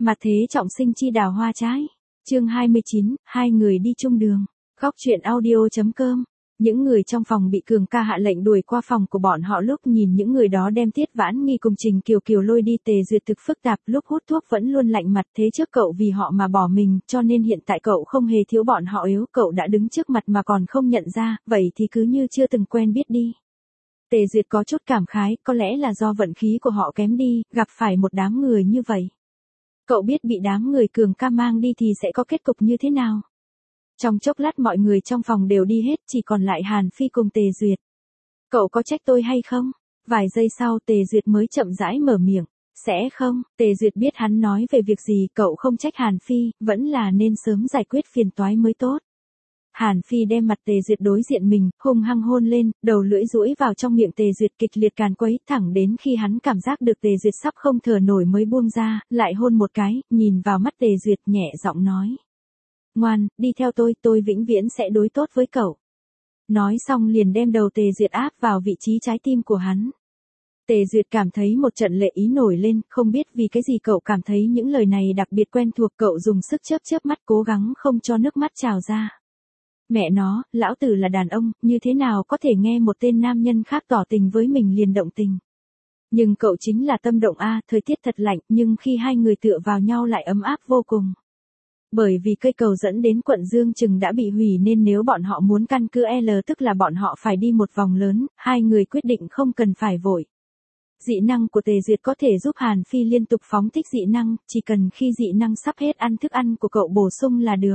Mặt thế trọng sinh chi đào hoa trái. Chương 29, hai người đi chung đường. Góc truyện audio.com. Những người trong phòng bị Cường ca hạ lệnh đuổi qua phòng của bọn họ, lúc nhìn những người đó đem Tiết Vãn Nghi cùng Trình Kiều Kiều lôi đi, Tề Duyệt thực phức tạp, lúc hút thuốc vẫn luôn lạnh mặt, thế trước cậu vì họ mà bỏ mình, cho nên hiện tại cậu không hề thiếu bọn họ, yếu cậu đã đứng trước mặt mà còn không nhận ra, vậy thì cứ như chưa từng quen biết đi. Tề Duyệt có chút cảm khái, có lẽ là do vận khí của họ kém đi, gặp phải một đám người như vậy. Cậu biết bị đám người Cường ca mang đi thì sẽ có kết cục như thế nào. Trong chốc lát mọi người trong phòng đều đi hết, chỉ còn lại Hàn Phi cùng Tề Duyệt. Cậu có trách tôi hay không? Vài giây sau Tề Duyệt mới chậm rãi mở miệng. Sẽ không, Tề Duyệt biết hắn nói về việc gì, cậu không trách Hàn Phi, vẫn là nên sớm giải quyết phiền toái mới tốt. Hàn Phi đem mặt Tề Duyệt đối diện mình, hung hăng hôn lên, đầu lưỡi duỗi vào trong miệng Tề Duyệt kịch liệt càn quấy, thẳng đến khi hắn cảm giác được Tề Duyệt sắp không thở nổi mới buông ra, lại hôn một cái, nhìn vào mắt Tề Duyệt nhẹ giọng nói. Ngoan, đi theo tôi vĩnh viễn sẽ đối tốt với cậu. Nói xong liền đem đầu Tề Duyệt áp vào vị trí trái tim của hắn. Tề Duyệt cảm thấy một trận lệ ý nổi lên, không biết vì cái gì cậu cảm thấy những lời này đặc biệt quen thuộc, cậu dùng sức chớp mắt cố gắng không cho nước mắt trào ra. Mẹ nó, lão tử là đàn ông, như thế nào có thể nghe một tên nam nhân khác tỏ tình với mình liền động tình. Nhưng cậu chính là tâm động a, thời tiết thật lạnh, nhưng khi hai người tựa vào nhau lại ấm áp vô cùng. Bởi vì cây cầu dẫn đến quận Dương Trừng đã bị hủy nên nếu bọn họ muốn căn cứ L tức là bọn họ phải đi một vòng lớn, hai người quyết định không cần phải vội. Dị năng của Tề Duyệt có thể giúp Hàn Phi liên tục phóng thích dị năng, chỉ cần khi dị năng sắp hết ăn thức ăn của cậu bổ sung là được.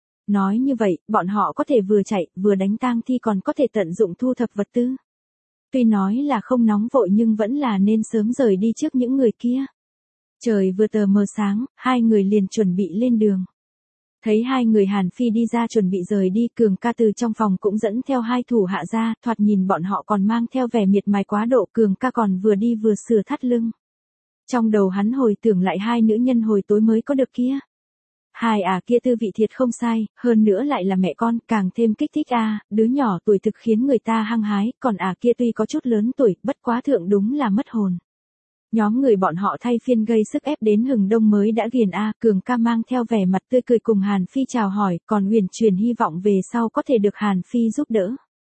Nói như vậy, bọn họ có thể vừa chạy, vừa đánh tang thi, còn có thể tận dụng thu thập vật tư. Tuy nói là không nóng vội nhưng vẫn là nên sớm rời đi trước những người kia. Trời vừa tờ mờ sáng, hai người liền chuẩn bị lên đường. Thấy hai người Hàn Phi đi ra chuẩn bị rời đi, Cường ca từ trong phòng cũng dẫn theo hai thủ hạ ra, thoạt nhìn bọn họ còn mang theo vẻ miệt mài quá độ, Cường ca còn vừa đi vừa sửa thắt lưng. Trong đầu hắn hồi tưởng lại hai nữ nhân hồi tối mới có được kia. Hai kia tư vị thiệt không sai, hơn nữa lại là mẹ con, càng thêm kích thích đứa nhỏ tuổi thực khiến người ta hăng hái, còn kia tuy có chút lớn tuổi, bất quá thượng đúng là mất hồn. Nhóm người bọn họ thay phiên gây sức ép đến hừng đông mới đã ghiền Cường ca mang theo vẻ mặt tươi cười cùng Hàn Phi chào hỏi, còn huyền truyền hy vọng về sau có thể được Hàn Phi giúp đỡ.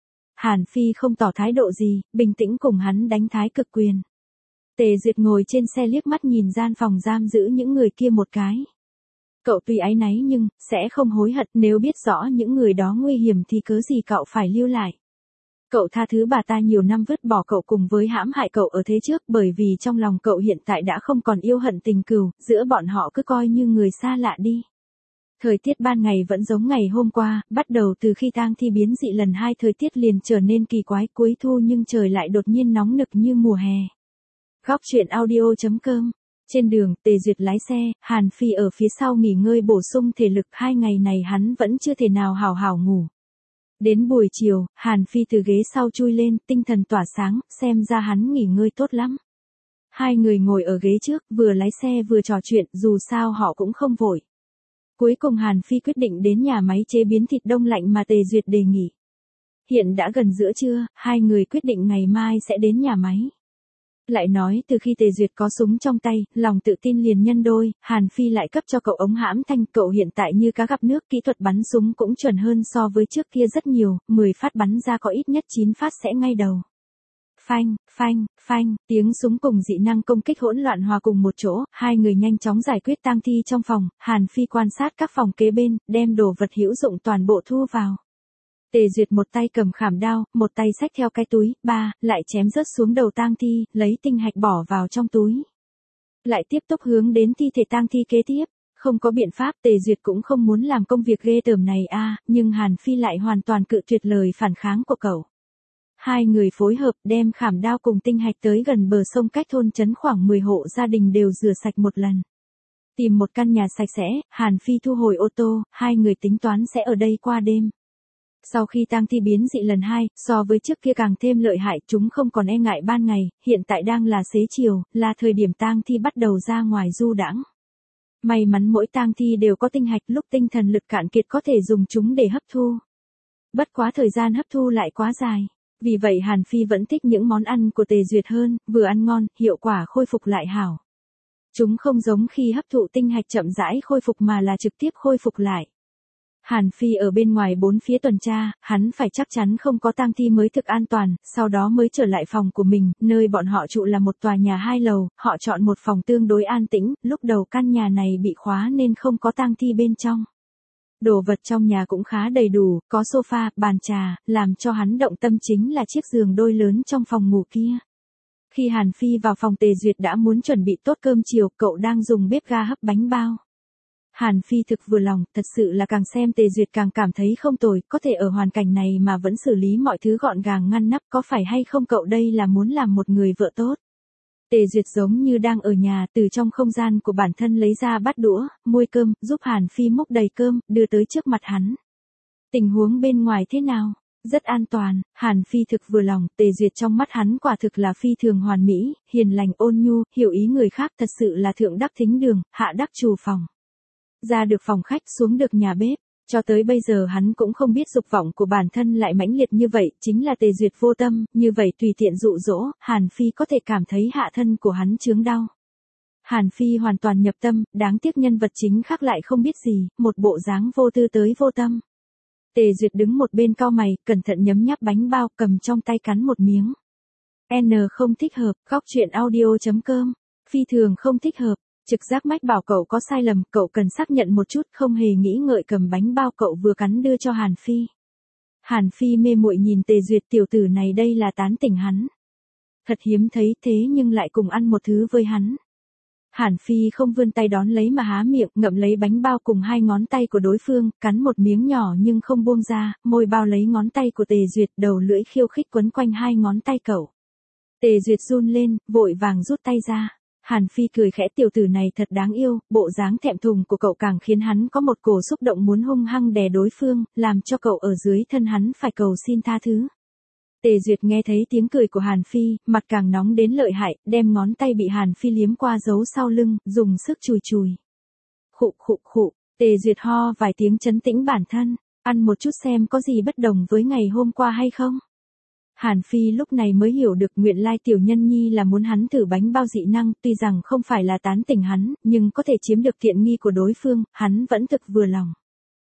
Hàn Phi không tỏ thái độ gì, bình tĩnh cùng hắn đánh thái cực quyền. Tề Duyệt ngồi trên xe liếc mắt nhìn gian phòng giam giữ những người kia một cái. Cậu tuy áy náy nhưng, sẽ không hối hận, nếu biết rõ những người đó nguy hiểm thì cớ gì cậu phải lưu lại. Cậu tha thứ bà ta nhiều năm vứt bỏ cậu cùng với hãm hại cậu ở thế trước, bởi vì trong lòng cậu hiện tại đã không còn yêu hận tình cừu, giữa bọn họ cứ coi như người xa lạ đi. Thời tiết ban ngày vẫn giống ngày hôm qua, bắt đầu từ khi tang thi biến dị lần 2 thời tiết liền trở nên kỳ quái, cuối thu nhưng trời lại đột nhiên nóng nực như mùa hè. Góc truyện audio.com. Trên đường, Tề Duyệt lái xe, Hàn Phi ở phía sau nghỉ ngơi bổ sung thể lực, 2 ngày này hắn vẫn chưa thể nào hào hào ngủ. Đến buổi chiều, Hàn Phi từ ghế sau chui lên, tinh thần tỏa sáng, xem ra hắn nghỉ ngơi tốt lắm. Hai người ngồi ở ghế trước, vừa lái xe vừa trò chuyện, dù sao họ cũng không vội. Cuối cùng Hàn Phi quyết định đến nhà máy chế biến thịt đông lạnh mà Tề Duyệt đề nghị. Hiện đã gần giữa trưa, hai người quyết định ngày mai sẽ đến nhà máy. Lại nói từ khi Tề Duyệt có súng trong tay, lòng tự tin liền nhân đôi, Hàn Phi lại cấp cho cậu ống hãm thanh, cậu hiện tại như cá gặp nước, kỹ thuật bắn súng cũng chuẩn hơn so với trước kia rất nhiều, 10 phát bắn ra có ít nhất 9 phát sẽ ngay đầu. Phanh, phanh, phanh, tiếng súng cùng dị năng công kích hỗn loạn hòa cùng một chỗ, hai người nhanh chóng giải quyết tang thi trong phòng, Hàn Phi quan sát các phòng kế bên, đem đồ vật hữu dụng toàn bộ thu vào. Tề Duyệt một tay cầm khảm đao, một tay xách theo cái túi, lại chém rớt xuống đầu tang thi, lấy tinh hạch bỏ vào trong túi. Lại tiếp tục hướng đến thi thể tang thi kế tiếp, không có biện pháp, Tề Duyệt cũng không muốn làm công việc ghê tởm này nhưng Hàn Phi lại hoàn toàn cự tuyệt lời phản kháng của cậu. Hai người phối hợp đem khảm đao cùng tinh hạch tới gần bờ sông cách thôn trấn khoảng 10 hộ gia đình đều rửa sạch một lần. Tìm một căn nhà sạch sẽ, Hàn Phi thu hồi ô tô, hai người tính toán sẽ ở đây qua đêm. Sau khi tang thi biến dị lần 2, so với trước kia càng thêm lợi hại, chúng không còn e ngại ban ngày, hiện tại đang là xế chiều, là thời điểm tang thi bắt đầu ra ngoài du đãng. May mắn mỗi tang thi đều có tinh hạch, lúc tinh thần lực cạn kiệt có thể dùng chúng để hấp thu. Bất quá thời gian hấp thu lại quá dài. Vì vậy Hàn Phi vẫn thích những món ăn của Tề Duyệt hơn, vừa ăn ngon, hiệu quả khôi phục lại hảo. Chúng không giống khi hấp thụ tinh hạch chậm rãi khôi phục mà là trực tiếp khôi phục lại. Hàn Phi ở bên ngoài bốn phía tuần tra, hắn phải chắc chắn không có tang thi mới thực an toàn, sau đó mới trở lại phòng của mình, nơi bọn họ trụ là một tòa nhà 2 lầu, họ chọn một phòng tương đối an tĩnh, lúc đầu căn nhà này bị khóa nên không có tang thi bên trong. Đồ vật trong nhà cũng khá đầy đủ, có sofa, bàn trà, làm cho hắn động tâm chính là chiếc giường đôi lớn trong phòng ngủ kia. Khi Hàn Phi vào phòng Tề Duyệt đã muốn chuẩn bị tốt cơm chiều, cậu đang dùng bếp ga hấp bánh bao. Hàn Phi thực vừa lòng, thật sự là càng xem Tề Duyệt càng cảm thấy không tồi, có thể ở hoàn cảnh này mà vẫn xử lý mọi thứ gọn gàng ngăn nắp, có phải hay không cậu đây là muốn làm một người vợ tốt. Tề Duyệt giống như đang ở nhà, từ trong không gian của bản thân lấy ra bát đũa, muôi cơm, giúp Hàn Phi múc đầy cơm, đưa tới trước mặt hắn. Tình huống bên ngoài thế nào? Rất an toàn, Hàn Phi thực vừa lòng, Tề Duyệt trong mắt hắn quả thực là phi thường hoàn mỹ, hiền lành ôn nhu, hiểu ý người khác, thật sự là thượng đắc thính đường, hạ đắc trù phòng. Ra được phòng khách, xuống được nhà bếp, cho tới bây giờ hắn cũng không biết dục vọng của bản thân lại mãnh liệt như vậy, chính là Tề Duyệt vô tâm, như vậy tùy tiện dụ dỗ, Hàn Phi có thể cảm thấy hạ thân của hắn chướng đau. Hàn Phi hoàn toàn nhập tâm, đáng tiếc nhân vật chính khác lại không biết gì, một bộ dáng vô tư tới vô tâm. Tề Duyệt đứng một bên cau mày, cẩn thận nhấm nháp bánh bao, cầm trong tay cắn một miếng. Không thích hợp, góc truyện audio.com, phi thường không thích hợp. Trực giác mách bảo cậu có sai lầm, cậu cần xác nhận một chút, không hề nghĩ ngợi cầm bánh bao cậu vừa cắn đưa cho Hàn Phi. Hàn Phi mê muội nhìn Tề Duyệt, tiểu tử này đây là tán tỉnh hắn. Thật hiếm thấy thế nhưng lại cùng ăn một thứ với hắn. Hàn Phi không vươn tay đón lấy mà há miệng, ngậm lấy bánh bao cùng 2 ngón tay của đối phương, cắn một miếng nhỏ nhưng không buông ra, môi bao lấy ngón tay của Tề Duyệt, đầu lưỡi khiêu khích quấn quanh 2 ngón tay cậu. Tề Duyệt run lên, vội vàng rút tay ra. Hàn Phi cười khẽ, tiểu tử này thật đáng yêu, bộ dáng thẹn thùng của cậu càng khiến hắn có một cổ xúc động muốn hung hăng đè đối phương, làm cho cậu ở dưới thân hắn phải cầu xin tha thứ. Tề Duyệt nghe thấy tiếng cười của Hàn Phi, mặt càng nóng đến lợi hại, đem ngón tay bị Hàn Phi liếm qua giấu sau lưng, dùng sức chùi chùi. Khụ khụ khụ, Tề Duyệt ho vài tiếng trấn tĩnh bản thân, ăn một chút xem có gì bất đồng với ngày hôm qua hay không. Hàn Phi lúc này mới hiểu được nguyên lai tiểu nhân nhi là muốn hắn thử bánh bao dị năng, tuy rằng không phải là tán tỉnh hắn, nhưng có thể chiếm được tiện nghi của đối phương, hắn vẫn thực vừa lòng.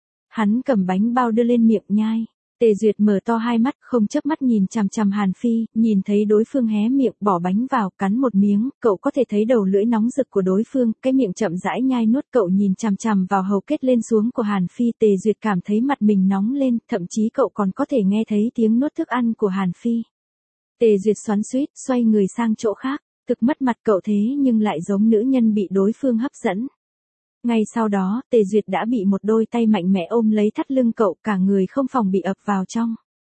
Hắn cầm bánh bao đưa lên miệng nhai. Tề Duyệt mở to hai mắt, không chớp mắt nhìn chằm chằm Hàn Phi, nhìn thấy đối phương hé miệng, bỏ bánh vào, cắn một miếng, cậu có thể thấy đầu lưỡi nóng rực của đối phương, cái miệng chậm rãi nhai nuốt, cậu nhìn chằm chằm vào hầu kết lên xuống của Hàn Phi, Tề Duyệt cảm thấy mặt mình nóng lên, thậm chí cậu còn có thể nghe thấy tiếng nuốt thức ăn của Hàn Phi. Tề Duyệt xoắn xuýt, xoay người sang chỗ khác, thực mất mặt cậu thế nhưng lại giống nữ nhân bị đối phương hấp dẫn. Ngay sau đó, Tề Duyệt đã bị một đôi tay mạnh mẽ ôm lấy thắt lưng cậu, cả người không phòng bị ập vào trong.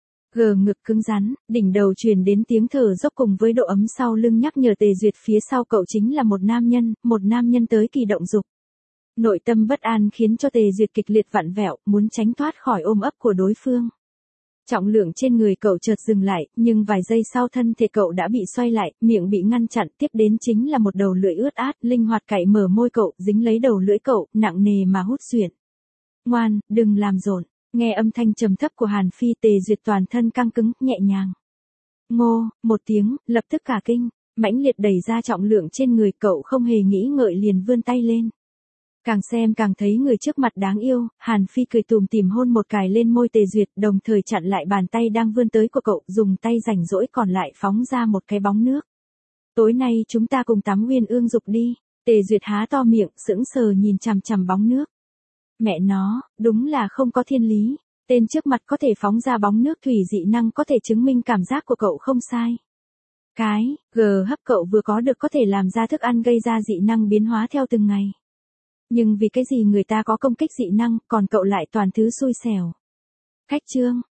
Gờ ngực cứng rắn, đỉnh đầu truyền đến tiếng thở dốc cùng với độ ấm sau lưng nhắc nhở Tề Duyệt phía sau cậu chính là một nam nhân tới kỳ động dục. Nội tâm bất an khiến cho Tề Duyệt kịch liệt vặn vẹo, muốn tránh thoát khỏi ôm ấp của đối phương. Trọng lượng trên người cậu chợt dừng lại, nhưng vài giây sau thân thể cậu đã bị xoay lại, miệng bị ngăn chặn, tiếp đến chính là một đầu lưỡi ướt át, linh hoạt cạy mở môi cậu, dính lấy đầu lưỡi cậu, nặng nề mà hút xuyển. Ngoan, đừng làm rộn. Nghe âm thanh trầm thấp của Hàn Phi, Tề Duyệt toàn thân căng cứng, nhẹ nhàng. Ngô, một tiếng, lập tức cả kinh, mãnh liệt đẩy ra trọng lượng trên người cậu, không hề nghĩ ngợi liền vươn tay lên. Càng xem càng thấy người trước mặt đáng yêu, Hàn Phi cười tùm tìm hôn một cái lên môi Tề Duyệt, đồng thời chặn lại bàn tay đang vươn tới của cậu, dùng tay rảnh rỗi còn lại phóng ra một cái bóng nước. Tối nay chúng ta cùng tắm Uyên Ương Dục đi. Tề Duyệt há to miệng, sững sờ nhìn chằm chằm bóng nước. Mẹ nó, đúng là không có thiên lý. Tên trước mặt có thể phóng ra bóng nước thủy dị năng có thể chứng minh cảm giác của cậu không sai. Cái, hấp cậu vừa có được có thể làm ra thức ăn gây ra dị năng biến hóa theo từng ngày. Nhưng vì cái gì người ta có công kích dị năng, còn cậu lại toàn thứ xui xẻo. Cách chương.